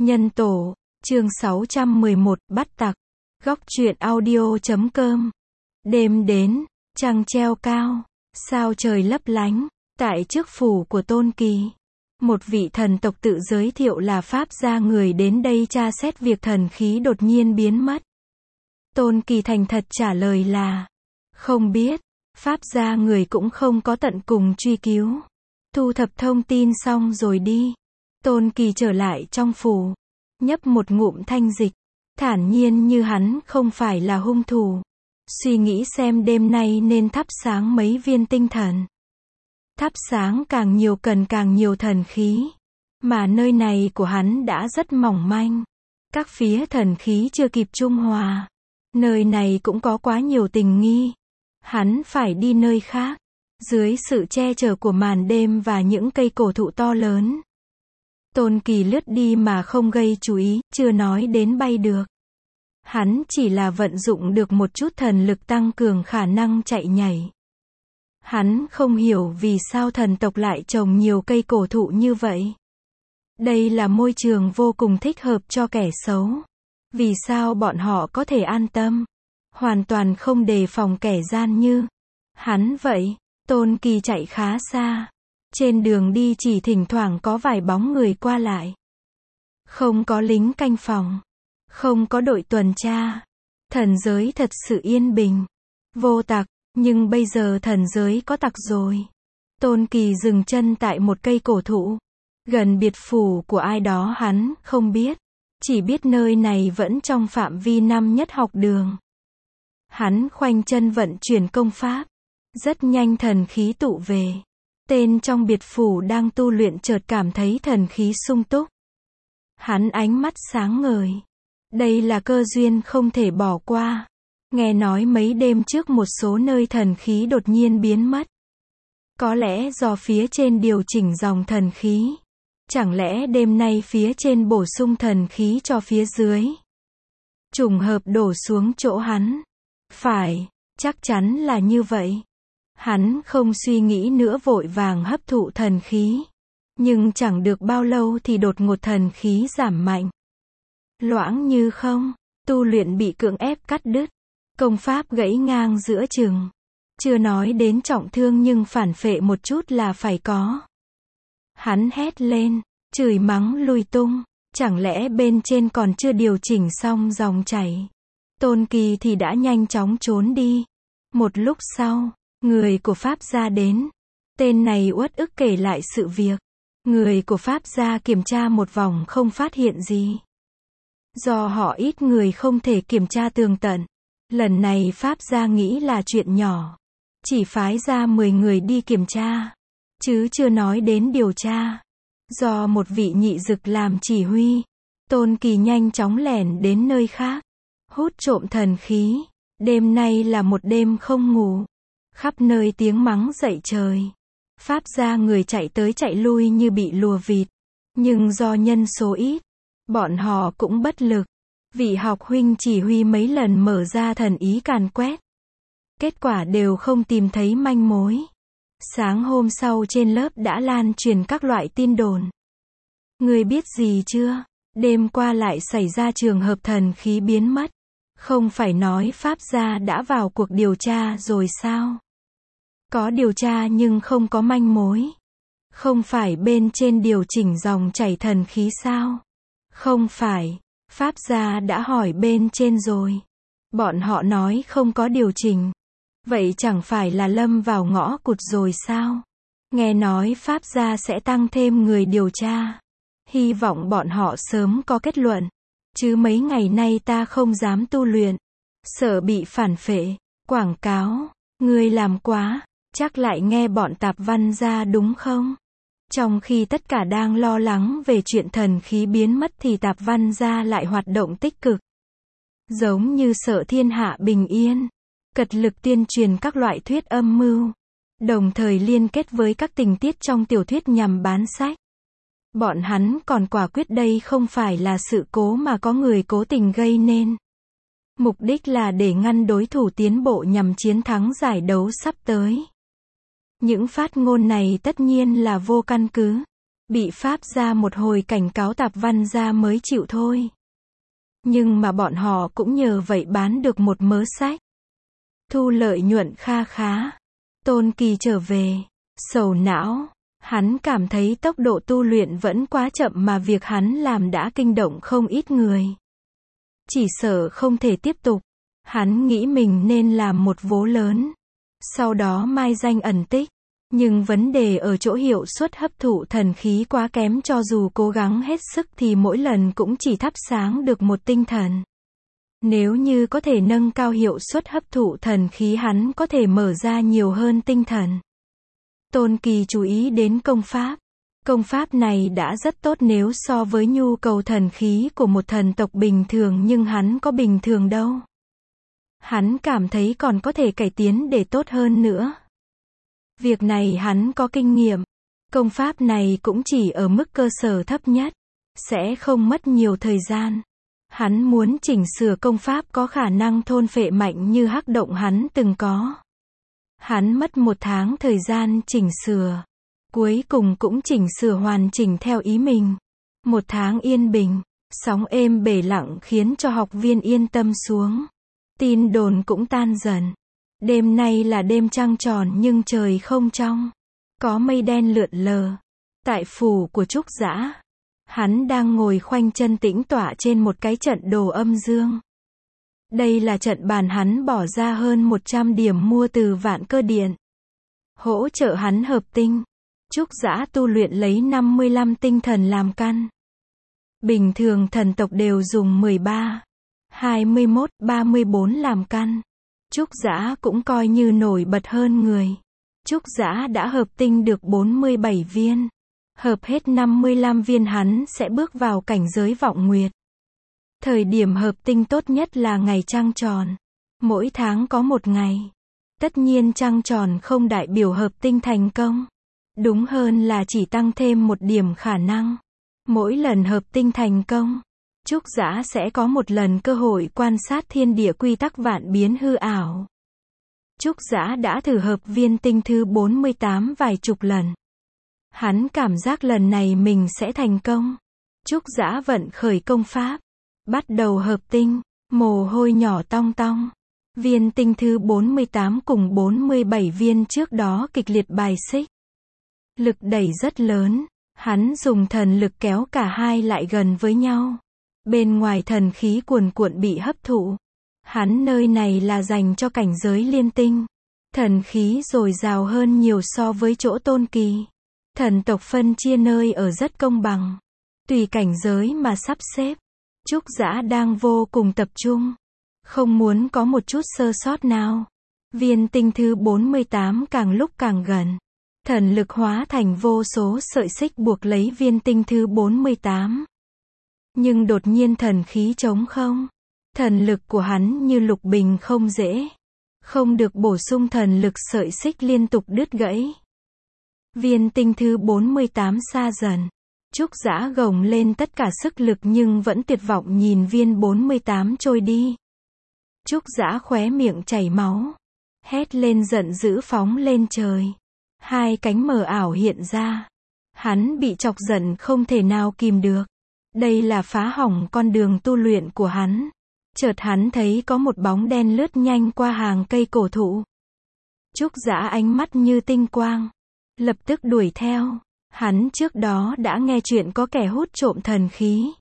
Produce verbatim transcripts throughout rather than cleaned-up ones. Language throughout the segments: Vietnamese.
Nhân tổ, chương sáu trăm mười một, bắt tặc. Góc truyện audio chấm com. Đêm đến, trăng treo cao, sao trời lấp lánh, tại trước phủ của Tôn Kỳ. Một vị thần tộc tự giới thiệu là Pháp gia người đến đây tra xét việc thần khí đột nhiên biến mất. Tôn Kỳ thành thật trả lời là, không biết, Pháp gia người cũng không có tận cùng truy cứu. Thu thập thông tin xong rồi đi. Tôn Kỳ trở lại trong phủ, nhấp một ngụm thanh dịch, thản nhiên như hắn không phải là hung thủ. Suy nghĩ xem đêm nay nên thắp sáng mấy viên tinh thần. Thắp sáng càng nhiều cần càng nhiều thần khí. Mà nơi này của hắn đã rất mỏng manh. Các phía thần khí chưa kịp trung hòa. Nơi này cũng có quá nhiều tình nghi. Hắn phải đi nơi khác. Dưới sự che chở của màn đêm và những cây cổ thụ to lớn. Tôn Kỳ lướt đi mà không gây chú ý, chưa nói đến bay được. Hắn chỉ là vận dụng được một chút thần lực tăng cường khả năng chạy nhảy. Hắn không hiểu vì sao thần tộc lại trồng nhiều cây cổ thụ như vậy. Đây là môi trường vô cùng thích hợp cho kẻ xấu. Vì sao bọn họ có thể an tâm, hoàn toàn không đề phòng kẻ gian như hắn vậy. Tôn Kỳ chạy khá xa. Trên đường đi chỉ thỉnh thoảng có vài bóng người qua lại. Không có lính canh phòng. Không có đội tuần tra. Thần giới thật sự yên bình. Vô tặc, nhưng bây giờ thần giới có tặc rồi. Tôn Kỳ dừng chân tại một cây cổ thụ. Gần biệt phủ của ai đó hắn không biết. Chỉ biết nơi này vẫn trong phạm vi năm nhất học đường. Hắn khoanh chân vận chuyển công pháp. Rất nhanh thần khí tụ về. Tên trong biệt phủ đang tu luyện chợt cảm thấy thần khí sung túc. Hắn ánh mắt sáng ngời. Đây là cơ duyên không thể bỏ qua. Nghe nói mấy đêm trước một số nơi thần khí đột nhiên biến mất. Có lẽ do phía trên điều chỉnh dòng thần khí. Chẳng lẽ đêm nay phía trên bổ sung thần khí cho phía dưới. Trùng hợp đổ xuống chỗ hắn. Phải, chắc chắn là như vậy. Hắn không suy nghĩ nữa vội vàng hấp thụ thần khí. Nhưng chẳng được bao lâu thì đột ngột thần khí giảm mạnh. Loãng như không, tu luyện bị cưỡng ép cắt đứt. Công pháp gãy ngang giữa chừng. Chưa nói đến trọng thương nhưng phản phệ một chút là phải có. Hắn hét lên, chửi mắng lung tung. Chẳng lẽ bên trên còn chưa điều chỉnh xong dòng chảy. Tôn Kỳ thì đã nhanh chóng trốn đi. Một lúc sau, người của Pháp gia đến. Tên này uất ức kể lại sự việc. Người của Pháp gia kiểm tra một vòng không phát hiện gì. Do họ ít người không thể kiểm tra tường tận. Lần này Pháp gia nghĩ là chuyện nhỏ. Chỉ phái ra mười người đi kiểm tra. Chứ chưa nói đến điều tra. Do một vị nhị dực làm chỉ huy. Tôn Kỳ nhanh chóng lẻn đến nơi khác. Hút trộm thần khí. Đêm nay là một đêm không ngủ. Khắp nơi tiếng mắng dậy trời. Pháp gia người chạy tới chạy lui như bị lùa vịt. Nhưng do nhân số ít, bọn họ cũng bất lực. Vị học huynh chỉ huy mấy lần mở ra thần ý càn quét. Kết quả đều không tìm thấy manh mối. Sáng hôm sau trên lớp đã lan truyền các loại tin đồn. Người biết gì chưa? Đêm qua lại xảy ra trường hợp thần khí biến mất. Không phải nói Pháp gia đã vào cuộc điều tra rồi sao? Có điều tra nhưng không có manh mối. Không phải bên trên điều chỉnh dòng chảy thần khí sao? Không phải. Pháp gia đã hỏi bên trên rồi. Bọn họ nói không có điều chỉnh. Vậy chẳng phải là lâm vào ngõ cụt rồi sao? Nghe nói Pháp gia sẽ tăng thêm người điều tra. Hy vọng bọn họ sớm có kết luận. Chứ mấy ngày nay ta không dám tu luyện. Sợ bị phản phệ. Quảng cáo. Ngươi làm quá. Chắc lại nghe bọn tạp văn gia đúng không? Trong khi tất cả đang lo lắng về chuyện thần khí biến mất thì tạp văn gia lại hoạt động tích cực. Giống như sợ thiên hạ bình yên. Cật lực tuyên truyền các loại thuyết âm mưu. Đồng thời liên kết với các tình tiết trong tiểu thuyết nhằm bán sách. Bọn hắn còn quả quyết đây không phải là sự cố mà có người cố tình gây nên. Mục đích là để ngăn đối thủ tiến bộ nhằm chiến thắng giải đấu sắp tới. Những phát ngôn này tất nhiên là vô căn cứ. bị Pháp ra một hồi cảnh cáo tạp văn ra mới chịu thôi. Nhưng mà bọn họ cũng nhờ vậy bán được một mớ sách. Thu lợi nhuận kha khá. Tôn Kỳ trở về, sầu não. Hắn cảm thấy tốc độ tu luyện vẫn quá chậm mà việc hắn làm đã kinh động không ít người. Chỉ sợ không thể tiếp tục. Hắn nghĩ mình nên làm một vố lớn. Sau đó mai danh ẩn tích. Nhưng vấn đề ở chỗ hiệu suất hấp thụ thần khí quá kém, cho dù cố gắng hết sức thì mỗi lần cũng chỉ thắp sáng được một tinh thần. Nếu như có thể nâng cao hiệu suất hấp thụ thần khí, hắn có thể mở ra nhiều hơn tinh thần. Tôn Kỳ chú ý đến công pháp. Công pháp này đã rất tốt nếu so với nhu cầu thần khí của một thần tộc bình thường, nhưng hắn có bình thường đâu. Hắn cảm thấy còn có thể cải tiến để tốt hơn nữa. Việc này hắn có kinh nghiệm. Công pháp này cũng chỉ ở mức cơ sở thấp nhất. Sẽ không mất nhiều thời gian. Hắn muốn chỉnh sửa công pháp có khả năng thôn phệ mạnh như hắc động hắn từng có. Hắn mất một tháng thời gian chỉnh sửa. Cuối cùng cũng chỉnh sửa hoàn chỉnh theo ý mình. Một tháng yên bình, sóng êm bể lặng khiến cho học viên yên tâm xuống. Tin đồn cũng tan dần. Đêm nay là đêm trăng tròn nhưng trời không trong. Có mây đen lượn lờ. Tại phủ của Trúc Dã, hắn đang ngồi khoanh chân tĩnh tọa trên một cái trận đồ âm dương. Đây là trận bàn hắn bỏ ra hơn một trăm điểm mua từ Vạn Cơ Điện. Hỗ trợ hắn hợp tinh. Trúc Dã tu luyện lấy năm mươi lăm tinh thần làm căn. Bình thường thần tộc đều dùng mười ba, hai mươi mốt, ba mươi bốn làm căn. Trúc Dã cũng coi như nổi bật hơn người. Trúc Dã đã hợp tinh được bốn mươi bảy viên. Hợp hết năm mươi lăm viên hắn sẽ bước vào cảnh giới vọng nguyệt. Thời điểm hợp tinh tốt nhất là ngày trăng tròn. Mỗi tháng có một ngày. Tất nhiên trăng tròn không đại biểu hợp tinh thành công. Đúng hơn là chỉ tăng thêm một điểm khả năng. Mỗi lần hợp tinh thành công, Trúc Dã sẽ có một lần cơ hội quan sát thiên địa quy tắc vạn biến hư ảo. Trúc Dã đã thử hợp viên tinh thứ bốn mươi tám vài chục lần. Hắn cảm giác lần này mình sẽ thành công. Trúc Dã vận khởi công pháp. Bắt đầu hợp tinh. Mồ hôi nhỏ tong tong. Viên tinh thứ bốn mươi tám cùng bốn mươi bảy viên trước đó kịch liệt bài xích. Lực đẩy rất lớn. Hắn dùng thần lực kéo cả hai lại gần với nhau. Bên ngoài thần khí cuồn cuộn bị hấp thụ. Hắn nơi này là dành cho cảnh giới liên tinh. Thần khí dồi dào hơn nhiều so với chỗ Tôn Kỳ. Thần tộc phân chia nơi ở rất công bằng. Tùy cảnh giới mà sắp xếp. Trúc Dã đang vô cùng tập trung. Không muốn có một chút sơ sót nào. Viên tinh thứ bốn mươi tám càng lúc càng gần. Thần lực hóa thành vô số sợi xích buộc lấy viên tinh thứ bốn mươi tám. Nhưng đột nhiên thần khí trống không. Thần lực của hắn như lục bình không dễ. Không được bổ sung, thần lực sợi xích liên tục đứt gãy. Viên tinh thứ bốn mươi tám xa dần. Trúc Dã gồng lên tất cả sức lực nhưng vẫn tuyệt vọng nhìn viên bốn mươi tám trôi đi. Trúc Dã khóe miệng chảy máu. Hét lên giận dữ phóng lên trời. Hai cánh mờ ảo hiện ra. Hắn bị chọc giận không thể nào kìm được. Đây là phá hỏng con đường tu luyện của hắn. Chợt hắn thấy có một bóng đen lướt nhanh qua hàng cây cổ thụ. Trúc Dã ánh mắt như tinh quang. Lập tức đuổi theo. Hắn trước đó đã nghe chuyện có kẻ hút trộm thần khí.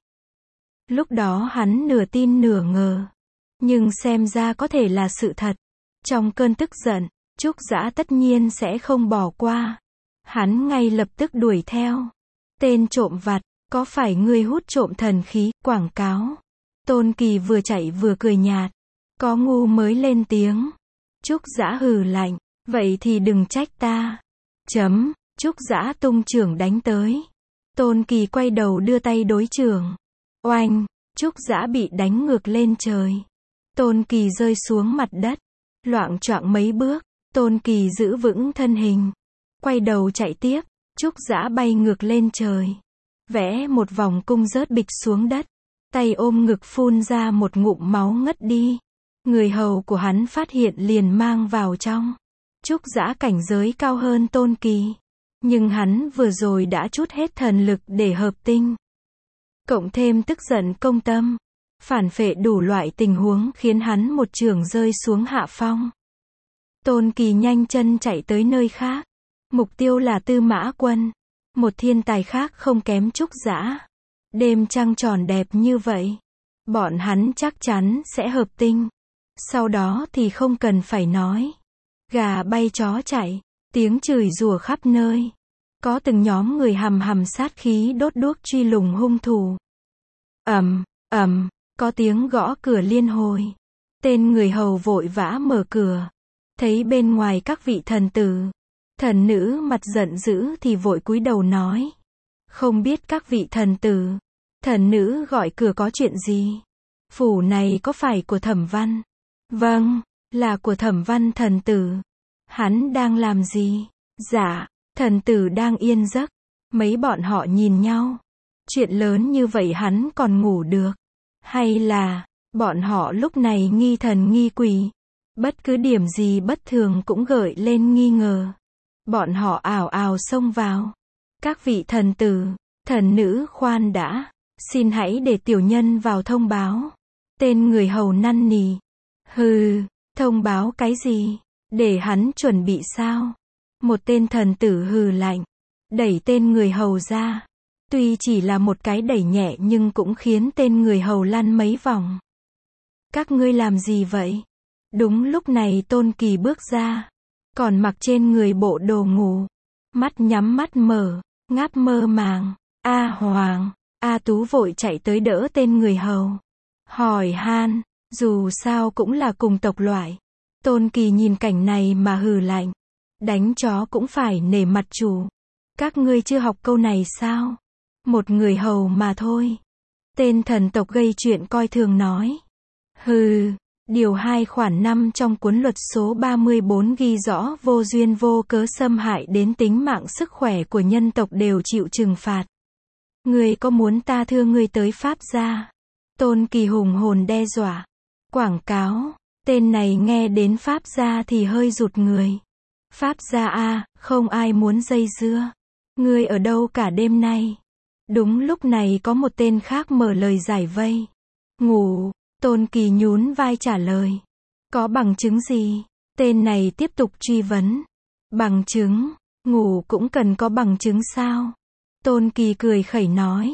Lúc đó hắn nửa tin nửa ngờ. Nhưng xem ra có thể là sự thật. Trong cơn tức giận, Trúc Dã tất nhiên sẽ không bỏ qua. Hắn ngay lập tức đuổi theo. Tên trộm vặt, có phải ngươi hút trộm thần khí, quảng cáo. Tôn Kỳ vừa chạy vừa cười nhạt. Có ngu mới lên tiếng. Trúc Dã hừ lạnh. Vậy thì đừng trách ta. Chấm. Trúc Dã tung chưởng đánh tới. Tôn Kỳ quay đầu đưa tay đối chưởng. Oanh. Trúc Dã bị đánh ngược lên trời. Tôn Kỳ rơi xuống mặt đất. Loạng choạng mấy bước. Tôn Kỳ giữ vững thân hình. Quay đầu chạy tiếp. Trúc Dã bay ngược lên trời. Vẽ một vòng cung rớt bịch xuống đất. Tay ôm ngực phun ra một ngụm máu ngất đi. Người hầu của hắn phát hiện liền mang vào trong. Trúc Dã cảnh giới cao hơn Tôn Kỳ. Nhưng hắn vừa rồi đã trút hết thần lực để hợp tinh. Cộng thêm tức giận công tâm, phản phệ đủ loại tình huống khiến hắn một chưởng rơi xuống hạ phong. Tôn Kỳ nhanh chân chạy tới nơi khác. Mục tiêu là Tư Mã Quân. Một thiên tài khác không kém Trúc Dã. Đêm trăng tròn đẹp như vậy. Bọn hắn chắc chắn sẽ hợp tinh. Sau đó thì không cần phải nói. Gà bay chó chạy. Tiếng chửi rủa khắp nơi. Có từng nhóm người hầm hầm sát khí đốt đuốc truy lùng hung thủ. Ầm, ầm, có tiếng gõ cửa liên hồi. Tên người hầu vội vã mở cửa. Thấy bên ngoài các vị thần tử, thần nữ mặt giận dữ thì vội cúi đầu nói. Không biết các vị thần tử, thần nữ gọi cửa có chuyện gì? Phủ này có phải của Thẩm Văn? Vâng, là của Thẩm Văn thần tử. Hắn đang làm gì? Dạ, thần tử đang yên giấc. Mấy bọn họ nhìn nhau. Chuyện lớn như vậy hắn còn ngủ được? Hay là, bọn họ lúc này nghi thần nghi quỷ? Bất cứ điểm gì bất thường cũng gợi lên nghi ngờ. Bọn họ ào ào xông vào. Các vị thần tử, thần nữ khoan đã. Xin hãy để tiểu nhân vào thông báo. Tên người hầu năn nỉ. Hừ, thông báo cái gì? Để hắn chuẩn bị sao? Một tên thần tử hừ lạnh. Đẩy tên người hầu ra. Tuy chỉ là một cái đẩy nhẹ nhưng cũng khiến tên người hầu lăn mấy vòng. Các ngươi làm gì vậy? Đúng lúc này Tôn Kỳ bước ra. Còn mặc trên người bộ đồ ngủ. Mắt nhắm mắt mở, ngáp mơ màng. A Hoàng, A Tú vội chạy tới đỡ tên người hầu. Hỏi han, dù sao cũng là cùng tộc loại. Tôn Kỳ nhìn cảnh này mà hừ lạnh. Đánh chó cũng phải nể mặt chủ. Các ngươi chưa học câu này sao? Một người hầu mà thôi. Tên thần tộc gây chuyện coi thường nói. Hừ, điều hai khoản năm trong cuốn luật số ba mươi bốn ghi rõ vô duyên vô cớ xâm hại đến tính mạng sức khỏe của nhân tộc đều chịu trừng phạt. Ngươi có muốn ta thưa ngươi tới Pháp gia? Tôn Kỳ hùng hồn đe dọa. Quảng cáo, tên này nghe đến Pháp gia thì hơi rụt người. Pháp gia a, không ai muốn dây dưa. Ngươi ở đâu cả đêm nay? Đúng lúc này có một tên khác mở lời giải vây. Ngủ, Tôn Kỳ nhún vai trả lời. Có bằng chứng gì? Tên này tiếp tục truy vấn. Bằng chứng? Ngủ cũng cần có bằng chứng sao? Tôn Kỳ cười khẩy nói.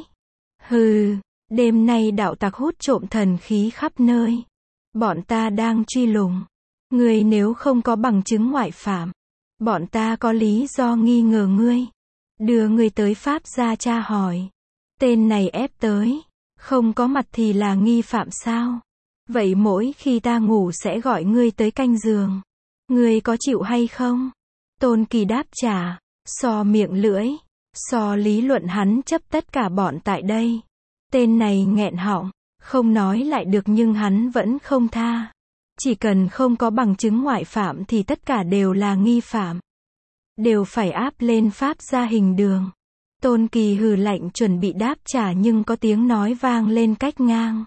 Hừ, đêm nay đạo tặc hút trộm thần khí khắp nơi. Bọn ta đang truy lùng. Ngươi nếu không có bằng chứng ngoại phạm, bọn ta có lý do nghi ngờ ngươi. Đưa ngươi tới Pháp gia tra hỏi. Tên này ép tới. Không có mặt thì là nghi phạm sao? Vậy mỗi khi ta ngủ sẽ gọi ngươi tới canh giường. Ngươi có chịu hay không? Tôn Kỳ đáp trả. So miệng lưỡi. So lý luận hắn chấp tất cả bọn tại đây. Tên này nghẹn họng. Không nói lại được nhưng hắn vẫn không tha. Chỉ cần không có bằng chứng ngoại phạm thì tất cả đều là nghi phạm. Đều phải áp lên Pháp gia hình đường. Tôn Kỳ hừ lạnh chuẩn bị đáp trả nhưng có tiếng nói vang lên cách ngang.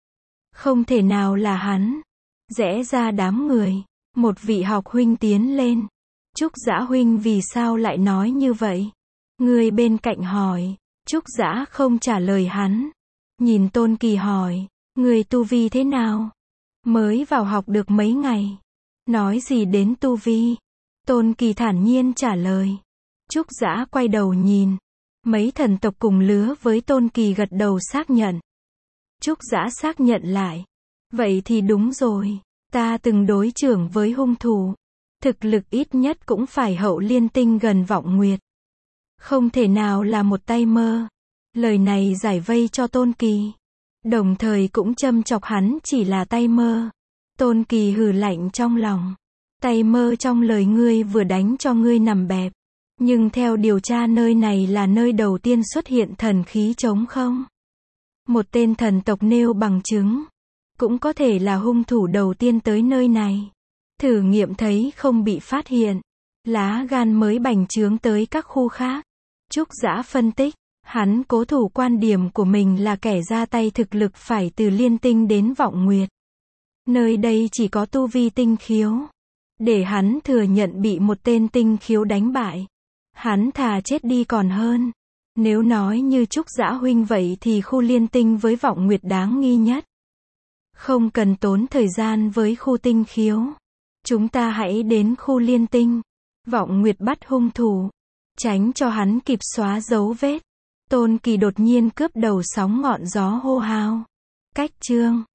Không thể nào là hắn. Rẽ ra đám người. Một vị học huynh tiến lên. Trúc Dã huynh vì sao lại nói như vậy? Người bên cạnh hỏi. Trúc Dã không trả lời hắn. Nhìn Tôn Kỳ hỏi. Người tu vi thế nào? Mới vào học được mấy ngày. Nói gì đến tu vi? Tôn Kỳ thản nhiên trả lời. Trúc Dã quay đầu nhìn. Mấy thần tộc cùng lứa với Tôn Kỳ gật đầu xác nhận. Trúc Dã xác nhận lại. Vậy thì đúng rồi. Ta từng đối chưởng với hung thủ. Thực lực ít nhất cũng phải hậu liên tinh gần vọng nguyệt. Không thể nào là một tay mơ. Lời này giải vây cho Tôn Kỳ. Đồng thời cũng châm chọc hắn chỉ là tay mơ. Tôn Kỳ hừ lạnh trong lòng. Tay mơ trong lời ngươi vừa đánh cho ngươi nằm bẹp. Nhưng theo điều tra nơi này là nơi đầu tiên xuất hiện thần khí trống không? Một tên thần tộc nêu bằng chứng. Cũng có thể là hung thủ đầu tiên tới nơi này. Thử nghiệm thấy không bị phát hiện. Lá gan mới bành trướng tới các khu khác. Trúc Dã phân tích. Hắn cố thủ quan điểm của mình là kẻ ra tay thực lực phải từ liên tinh đến vọng nguyệt. Nơi đây chỉ có tu vi tinh khiếu. Để hắn thừa nhận bị một tên tinh khiếu đánh bại. Hắn thà chết đi còn hơn. Nếu nói như Trúc Dã huynh vậy thì khu liên tinh với vọng nguyệt đáng nghi nhất. Không cần tốn thời gian với khu tinh khiếu. Chúng ta hãy đến khu liên tinh. Vọng nguyệt bắt hung thủ. Tránh cho hắn kịp xóa dấu vết. Tôn Kỳ đột nhiên cướp đầu sóng ngọn gió hô hào. Cách chương